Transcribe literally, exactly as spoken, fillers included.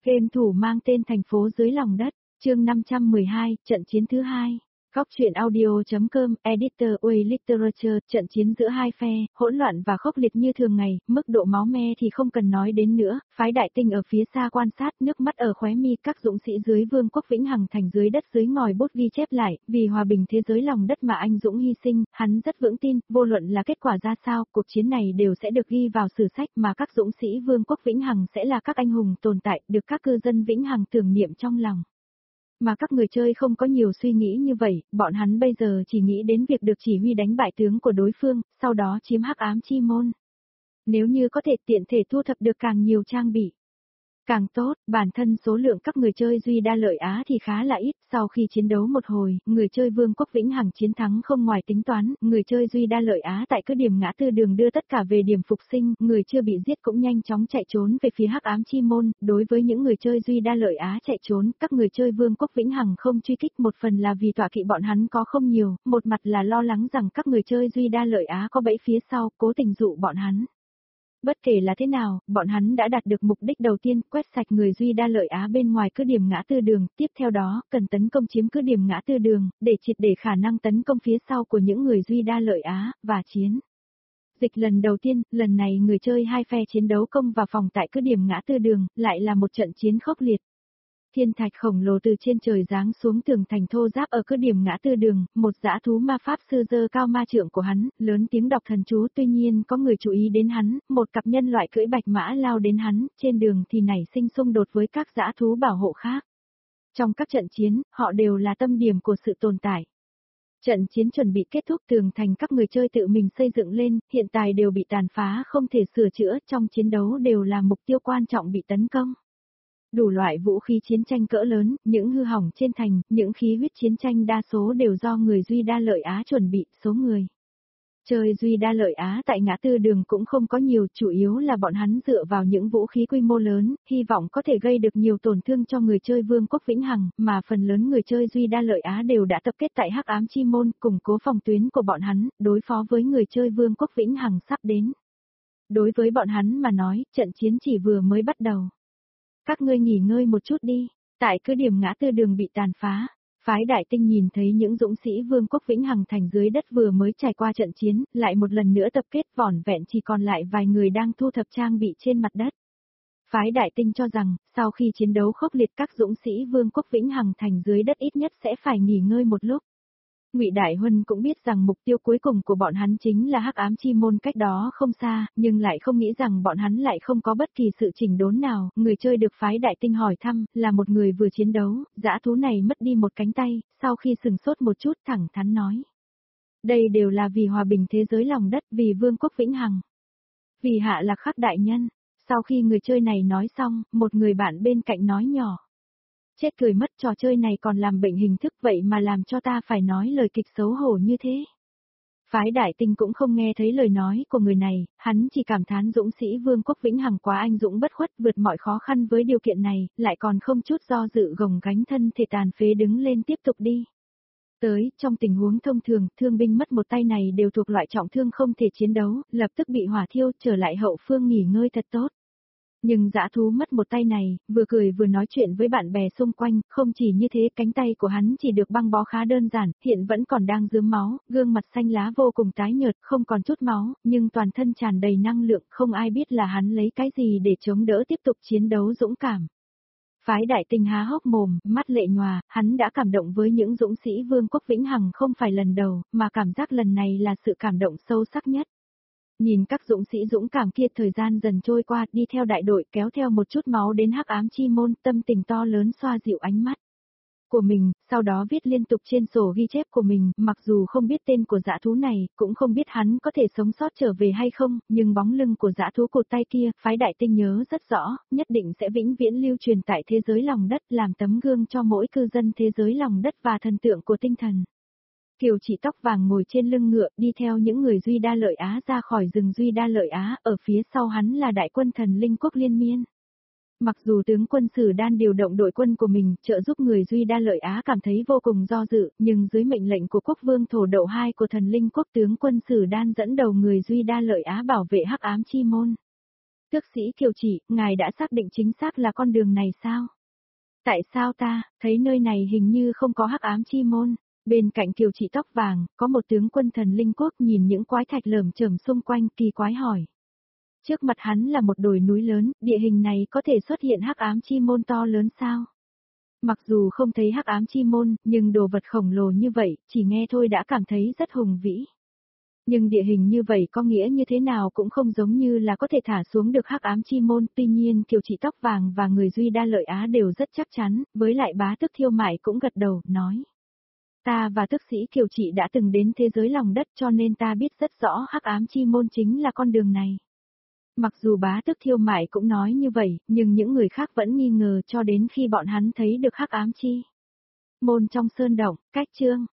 Game thủ mang tên Thành phố dưới lòng đất, chương năm trăm mười hai, trận chiến thứ hai. Góc truyện audio.com, Editor Way Literature, trận chiến giữa hai phe, hỗn loạn và khốc liệt như thường ngày, mức độ máu me thì không cần nói đến nữa, phái Đại Tinh ở phía xa quan sát, nước mắt ở khóe mi, các dũng sĩ dưới Vương quốc Vĩnh Hằng Thành dưới đất dưới ngòi bút ghi chép lại, vì hòa bình thế giới lòng đất mà anh dũng hy sinh, hắn rất vững tin, vô luận là kết quả ra sao, cuộc chiến này đều sẽ được ghi vào sử sách mà các dũng sĩ Vương quốc Vĩnh Hằng sẽ là các anh hùng tồn tại, được các cư dân Vĩnh Hằng tưởng niệm trong lòng. Mà các người chơi không có nhiều suy nghĩ như vậy, bọn hắn bây giờ chỉ nghĩ đến việc được chỉ huy đánh bại tướng của đối phương, sau đó chiếm Hắc Ám Chi Môn. Nếu như có thể tiện thể thu thập được càng nhiều trang bị, càng tốt, bản thân số lượng các người chơi Duy Đa Lợi Á thì khá là ít, sau khi chiến đấu một hồi, người chơi Vương quốc Vĩnh Hằng chiến thắng không ngoài tính toán, người chơi Duy Đa Lợi Á tại cứ điểm ngã tư đường đưa tất cả về điểm phục sinh, người chưa bị giết cũng nhanh chóng chạy trốn về phía Hắc Ám Chi Môn, đối với những người chơi Duy Đa Lợi Á chạy trốn, các người chơi Vương quốc Vĩnh Hằng không truy kích, một phần là vì tọa kỵ bọn hắn có không nhiều, một mặt là lo lắng rằng các người chơi Duy Đa Lợi Á có bẫy phía sau, cố tình dụ bọn hắn. Bất kể là thế nào, bọn hắn đã đạt được mục đích đầu tiên, quét sạch người Duy Đa Lợi Á bên ngoài cứ điểm ngã tư đường, tiếp theo đó, cần tấn công chiếm cứ điểm ngã tư đường, để triệt để khả năng tấn công phía sau của những người Duy Đa Lợi Á, và chiến. Dịch lần đầu tiên, lần này người chơi hai phe chiến đấu công vào phòng tại cứ điểm ngã tư đường, lại là một trận chiến khốc liệt. Thiên thạch khổng lồ từ trên trời giáng xuống tường thành thô ráp ở cứ điểm ngã tư đường, một dã thú ma pháp sư giơ cao ma trượng của hắn, lớn tiếng đọc thần chú, tuy nhiên có người chú ý đến hắn, một cặp nhân loại cưỡi bạch mã lao đến hắn, trên đường thì nảy sinh xung đột với các dã thú bảo hộ khác. Trong các trận chiến, họ đều là tâm điểm của sự tồn tại. Trận chiến chuẩn bị kết thúc, tường thành các người chơi tự mình xây dựng lên, hiện tại đều bị tàn phá không thể sửa chữa, trong chiến đấu đều là mục tiêu quan trọng bị tấn công. Đủ loại vũ khí chiến tranh cỡ lớn, những hư hỏng trên thành, những khí huyết chiến tranh đa số đều do người Duy Đa Lợi Á chuẩn bị, số người chơi Duy Đa Lợi Á tại ngã tư đường cũng không có nhiều, chủ yếu là bọn hắn dựa vào những vũ khí quy mô lớn, hy vọng có thể gây được nhiều tổn thương cho người chơi Vương quốc Vĩnh Hằng, mà phần lớn người chơi Duy Đa Lợi Á đều đã tập kết tại Hắc Ám Chi Môn, củng cố phòng tuyến của bọn hắn, đối phó với người chơi Vương quốc Vĩnh Hằng sắp đến. Đối với bọn hắn mà nói, trận chiến chỉ vừa mới bắt đầu. Các ngươi nghỉ ngơi một chút đi, tại cứ điểm ngã tư đường bị tàn phá, phái Đại Tinh nhìn thấy những dũng sĩ Vương quốc Vĩnh Hằng Thành dưới đất vừa mới trải qua trận chiến, lại một lần nữa tập kết, vỏn vẹn chỉ còn lại vài người đang thu thập trang bị trên mặt đất. Phái Đại Tinh cho rằng, sau khi chiến đấu khốc liệt các dũng sĩ Vương quốc Vĩnh Hằng Thành dưới đất ít nhất sẽ phải nghỉ ngơi một lúc. Ngụy Đại Huân cũng biết rằng mục tiêu cuối cùng của bọn hắn chính là Hắc Ám Chi Môn cách đó không xa, nhưng lại không nghĩ rằng bọn hắn lại không có bất kỳ sự chỉnh đốn nào. Người chơi được phái Đại Tinh hỏi thăm, là một người vừa chiến đấu, dã thú này mất đi một cánh tay, sau khi sừng sốt một chút thẳng thắn nói. Đây đều là vì hòa bình thế giới lòng đất, vì Vương quốc Vĩnh Hằng. Vì Hạ Lạc Khắc đại nhân. Sau khi người chơi này nói xong, một người bạn bên cạnh nói nhỏ. Chết cười mất, trò chơi này còn làm bệnh hình thức vậy mà làm cho ta phải nói lời kịch xấu hổ như thế. Phái Đại Tinh cũng không nghe thấy lời nói của người này, hắn chỉ cảm thán dũng sĩ Vương quốc Vĩnh Hằng quá anh dũng bất khuất, vượt mọi khó khăn với điều kiện này, lại còn không chút do dự gồng gánh thân thể tàn phế đứng lên tiếp tục đi. Tới, trong tình huống thông thường, thương binh mất một tay này đều thuộc loại trọng thương không thể chiến đấu, lập tức bị hỏa thiêu, trở lại hậu phương nghỉ ngơi thật tốt. Nhưng dã thú mất một tay này, vừa cười vừa nói chuyện với bạn bè xung quanh, không chỉ như thế, cánh tay của hắn chỉ được băng bó khá đơn giản, hiện vẫn còn đang rướm máu, gương mặt xanh lá vô cùng tái nhợt, không còn chút máu, nhưng toàn thân tràn đầy năng lượng, không ai biết là hắn lấy cái gì để chống đỡ tiếp tục chiến đấu dũng cảm. Phái Đại Tinh há hốc mồm, mắt lệ nhòa, hắn đã cảm động với những dũng sĩ Vương quốc Vĩnh Hằng không phải lần đầu, mà cảm giác lần này là sự cảm động sâu sắc nhất. Nhìn các dũng sĩ dũng cảm kia, thời gian dần trôi qua, đi theo đại đội kéo theo một chút máu đến Hắc Ám Chi Môn, tâm tình to lớn xoa dịu ánh mắt của mình, sau đó viết liên tục trên sổ ghi chép của mình, mặc dù không biết tên của dã thú này, cũng không biết hắn có thể sống sót trở về hay không, nhưng bóng lưng của dã thú cụt tay kia, phái Đại Tinh nhớ rất rõ, nhất định sẽ vĩnh viễn lưu truyền tại thế giới lòng đất, làm tấm gương cho mỗi cư dân thế giới lòng đất và thần tượng của tinh thần. Kiều Chỉ tóc vàng ngồi trên lưng ngựa, đi theo những người Duy Đa Lợi Á ra khỏi rừng Duy Đa Lợi Á, ở phía sau hắn là đại quân thần linh quốc liên miên. Mặc dù tướng quân Sử Đan điều động đội quân của mình, trợ giúp người Duy Đa Lợi Á cảm thấy vô cùng do dự, nhưng dưới mệnh lệnh của quốc vương thổ đậu hai của thần linh quốc, tướng quân Sử Đan dẫn đầu người Duy Đa Lợi Á bảo vệ Hắc Ám Chi Môn. Tước sĩ Kiều Chỉ, ngài đã xác định chính xác là con đường này sao? Tại sao ta, thấy nơi này hình như không có hắc ám chi môn? Bên cạnh Kiều Chỉ tóc vàng, có một tướng quân thần linh quốc nhìn những quái thạch lởm chởm xung quanh kỳ quái hỏi. Trước mặt hắn là một đồi núi lớn, địa hình này có thể xuất hiện hắc ám chi môn to lớn sao? Mặc dù không thấy hắc ám chi môn, nhưng đồ vật khổng lồ như vậy, chỉ nghe thôi đã cảm thấy rất hùng vĩ. Nhưng địa hình như vậy có nghĩa như thế nào cũng không giống như là có thể thả xuống được hắc ám chi môn, tuy nhiên Kiều Chỉ tóc vàng và người Duy Đa Lợi Á đều rất chắc chắn, với lại bá tước Thiêu Mại cũng gật đầu, nói. Ta và tước sĩ Kiều Chỉ đã từng đến thế giới lòng đất cho nên ta biết rất rõ hắc ám chi môn chính là con đường này. Mặc dù bá tước Thiêu Mại cũng nói như vậy, nhưng những người khác vẫn nghi ngờ cho đến khi bọn hắn thấy được hắc ám chi môn trong sơn động, cách chương.